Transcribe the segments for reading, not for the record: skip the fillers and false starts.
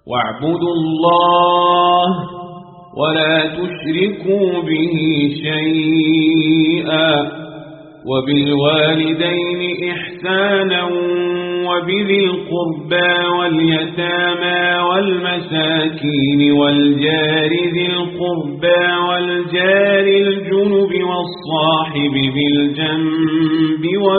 واعبدوا الله ولا تشركوا به شيئا وبالوالدين إحسانا وبذي القربى واليتامى والمساكين والجار ذي القربى والجار الجنب والصاحب بالجنب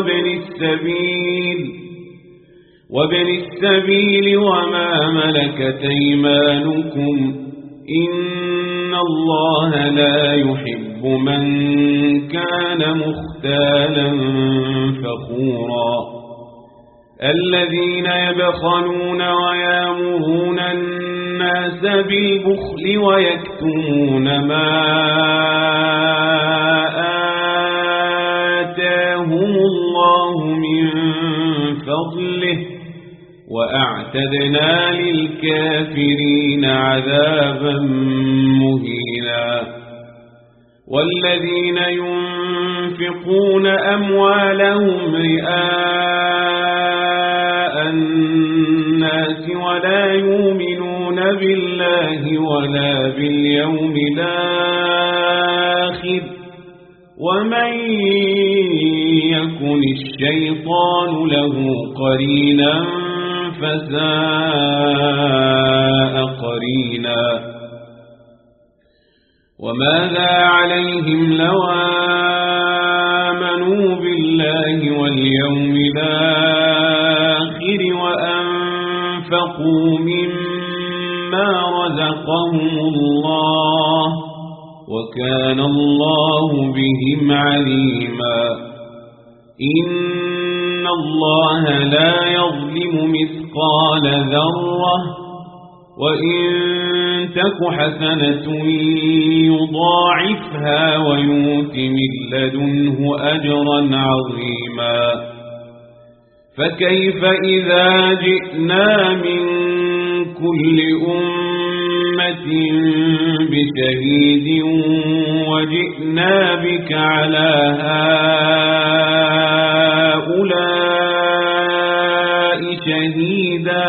وابن السبيل وما ملكت أيمانكم إن الله لا يحب من كان مختالا فخورا الذين يبخلون ويأمرون الناس بالبخل ويكتمون ما آتاهم الله من فضله وأعتدنا للكافرين عذابا مهينا والذين ينفقون أموالهم رئاء الناس ولا يؤمنون بالله ولا باليوم الآخر ومن يكن الشيطان له قرينا فساء قرينا وماذا عليهم لو آمنوا بالله واليوم الآخر وأنفقوا مما رزقهم الله وكان الله بهم عليما إن الله لا يظلم مثقال ذرة وإن تك حسنة يضاعفها ويؤت من لدنه أجرا عظيما فكيف إذا جئنا من كل أمة بشهيد وجئنا بك على هؤلاء شهيدا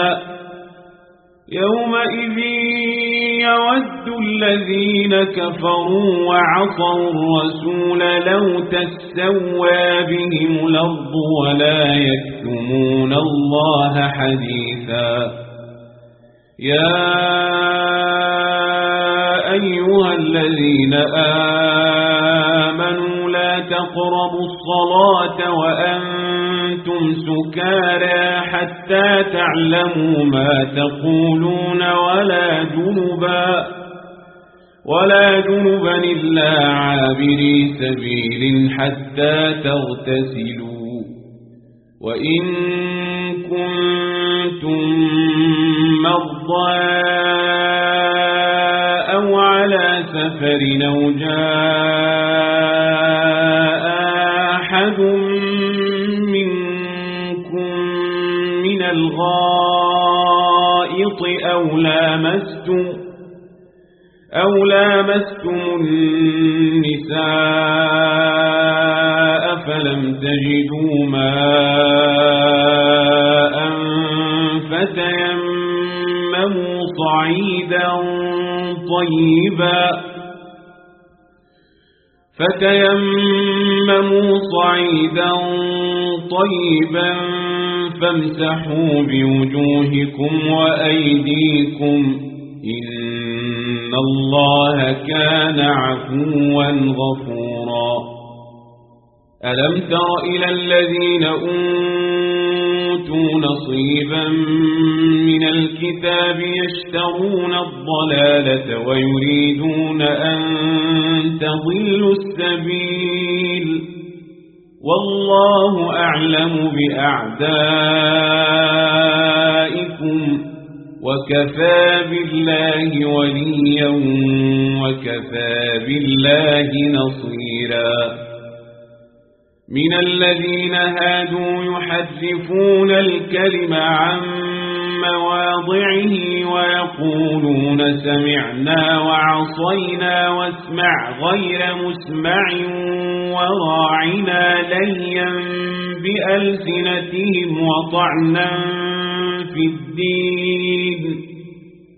يومئذ يود الذين كفروا وعصوا الرسول لو تسوى بهم الأرض ولا يكتمون الله حديثا يا أيها الذين آمنوا لا تقربوا الصلاة وأنتم سكارى حتى تعلموا ما تقولون ولا جنبا إلا عابري سبيل حتى تغتسلوا وإن كنتم مرضى أو على سفر أو جاء أحد منكم من الغائط أو لامستم النساء فلم تجدوا ماء فتيمموا صعيدا طيبا فامسحوا بوجوهكم وأيديكم إن الله كان عفوا غفورا ألم تر إلى الذين أوتوا نصيبا من الكتاب يشترون الضلالة ويريدون أن تضلوا السبيل والله أعلم بأعدائكم وكفى بالله وليا وكفى بالله نصيرا من الذين هادوا يحرفون الكلم عن مواضعه ويقولون سمعنا وعصينا واسمع غير مسمع وراعنا ليا بألسنتهم وطعنا في الدين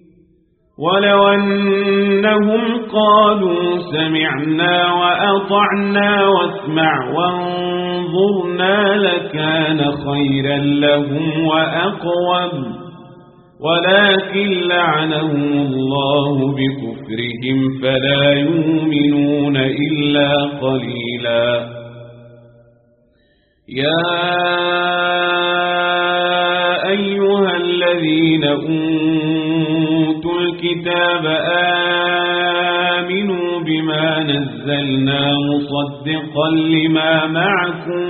ولو أنهم قالوا سمعنا وأطعنا واسمع وانظرنا لكان خيرا لهم وأقوم، ولكن لعنهم الله بكفرهم فلا يؤمنون إلا قليلا. يا أيها الذين أوتوا الكتاب آمنوا بما نزلنا مصدقا لما معكم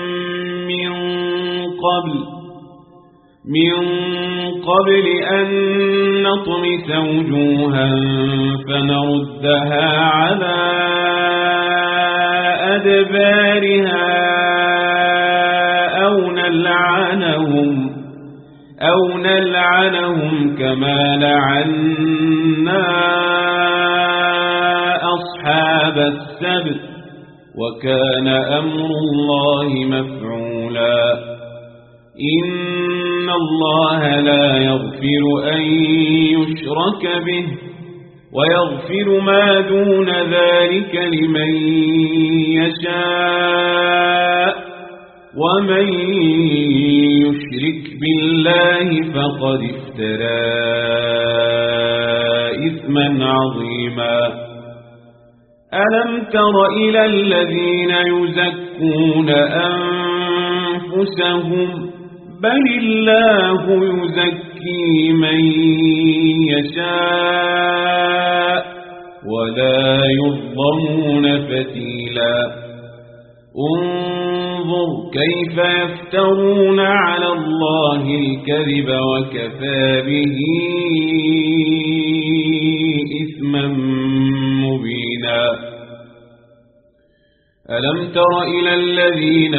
من قبل أن نطمس وجوها فنردها على أدبارها أو نلعنهم كما لعنا أصحاب السبت وكان أمر الله مفعولا. إن الله لا يغفر أن يشرك به ويغفر ما دون ذلك لمن يشاء، ومن يشرك بالله فقد افترى إثما عظيما. ألم تر إلى الذين يزكون أنفسهم بل الله يزكي من يشاء ولا يظلمون فتيلا. انظر كيف يفترون على الله الكذب وكفى به إثما مبينا. ألم تر إلى الذين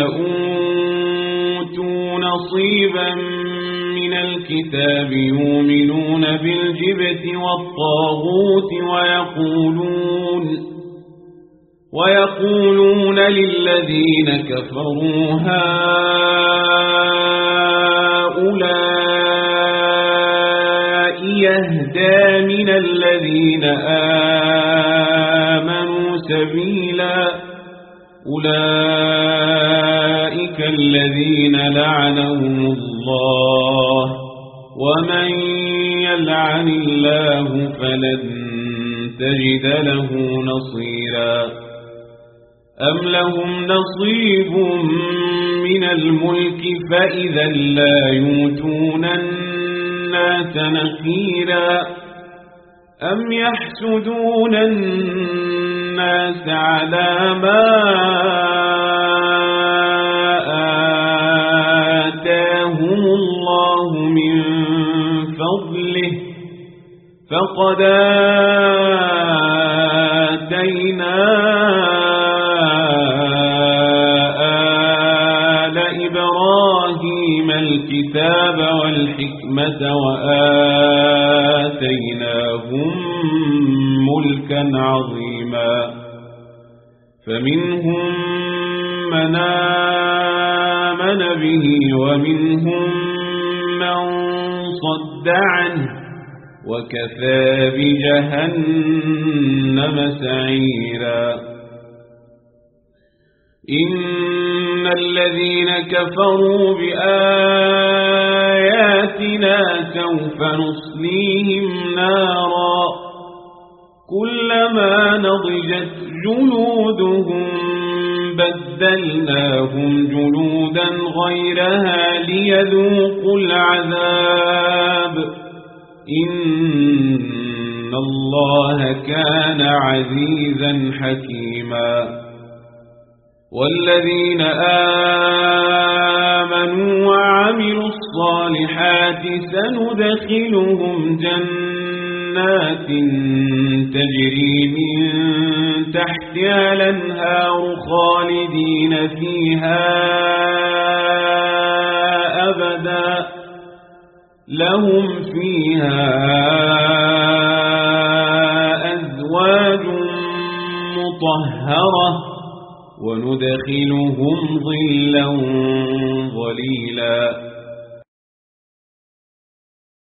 أوتوا نصيبا من الكتاب يؤمنون بالجبت والطاغوت ويقولون للذين كفروا هؤلاء يهدى من الذين آمنوا سبيلا. أولئك الذين لعنهم الله ومن يلعن الله فلن تجد له نصيرا. أم لهم نصيب من الملك فإذا لا يؤتون الناس نقيرا. أم يحسدون الناس على ما آتاهم الله من فضله فقد آتينا آل إبراهيم الكتاب والحكمة وآتيناهم ملكا عظيما. فمنهم من آمن به ومنهم من صد عنه وكفى بجهنم سعيرا. إن الذين كفروا بآياتنا سوف نصليهم نارا كلما نضجت جلودهم بدلناهم جلودا غيرها ليذوقوا العذاب إن الله كان عزيزا حكيما. والذين آمنوا وعملوا الصالحات سندخلهم جنات تجري من تحتها الأنهار خالدين فيها أبدا لهم فيها أزواج مطهرة وندخلهم ظلا ظليلا.